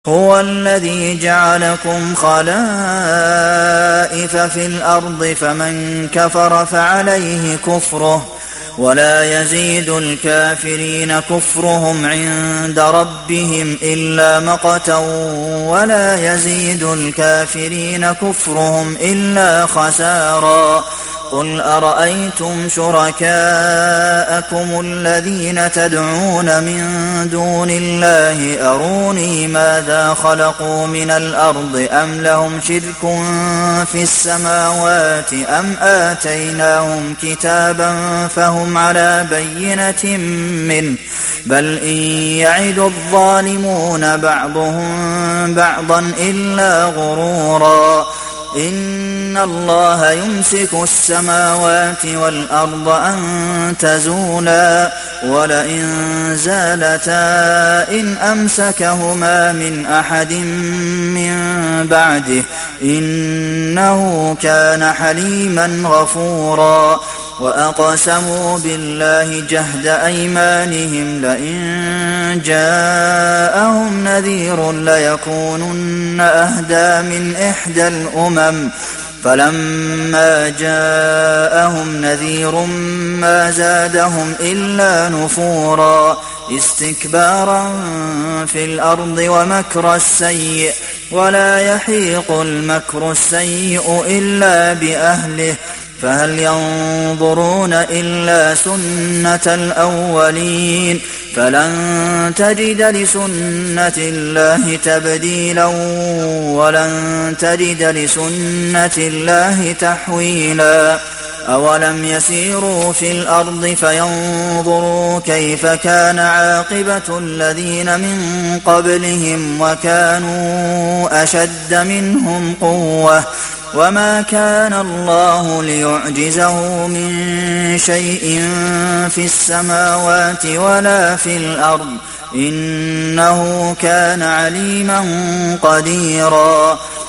هُوَ الَّذِي جَعَلَكُمْ خَلَائِفَ فِي الْأَرْضِ فَمَن كَفَرَ فَعَلَيْهِ كُفْرُهُ وَلَا يَزِيدُ الْكَافِرِينَ كُفْرُهُمْ عِندَ رَبِّهِمْ إِلَّا مَقْتًا وَلَا يَزِيدُ الْكَافِرِينَ كُفْرُهُمْ إِلَّا خَسَارًا قُلْ أَرَأَيْتُمْ شُرَكَاءَكُمُ الَّذِينَ تَدْعُونَ مِن دُونِ اللَّهِ أَرُونِي مَاذَا خَلَقُوا مِنَ الْأَرْضِ أَمْ لَهُمْ شِرْكٌ فِي السَّمَاوَاتِ أَمْ آتَيْنَاهُمْ كِتَابًا فَهُمْ عَلَىٰ بَيِّنَةٍ مِّنْهُ ۚ بَلْ إِن يَعِدُ الظَّالِمُونَ بَعْضُهُم بَعْضًا إِلَّا غُرُورًا إِنَّ اللَّهَ يُمْسِكُ السَّمَاوَاتِ وَالْأَرْضَ أَن تَزُولَا وَلَئِن زَالَتَا إِنْ أَمْسَكَهُمَا مِنْ أَحَدٍ مِّن بَعْدِهِ ۚ إِنَّهُ كَانَ حَلِيمًا غَفُورًا وَأَقْسَمُوا بِاللَّهِ جَهْدَ أَيْمَانِهِمْ لَئِن جَاءَهُمْ نَذِيرٌ لَّيَكُونُنَّ أَهْدَىٰ مِنْ إِحْدَى الْأُمَمِ فَلَمَّا جَاءَهُمْ نَذِيرٌ مَّا زَادَهُمْ إِلَّا نُفُورًا اسْتِكْبَارًا فِي الْأَرْضِ وَمَكْرَ السَّيِّئِ ۚ وَلَا يَحِيقُ الْمَكْرُ السَّيِّئُ إِلَّا بِأَهْلِهِ ۚ فَهَلْ يَنظُرُونَ إِلَّا سُنَّةَ الْأَوَّلِينَ ۚ فَلَن تَجِدَ لِسُنَّةِ اللَّهِ تَبْدِيلًا وَلَن تَجِدَ لِسُنَّةِ اللَّهِ تَحْوِيلًا أَوَلَمْ يَسِيرُوا فِي الْأَرْضِ فَيَنظُرُوا كَيْفَ كَانَ عَاقِبَةُ الَّذِينَ مِن قَبْلِهِمْ وَكَانُوا أَشَدَّ مِنْهُمْ قُوَّةً وَمَا كَانَ اللَّهُ لِيُعْجِزَهُ مِن شَيْءٍ فِي السَّمَاوَاتِ وَلَا فِي الْأَرْضِ ۚ إِنَّهُ كَانَ عَلِيمًا قَدِيرًا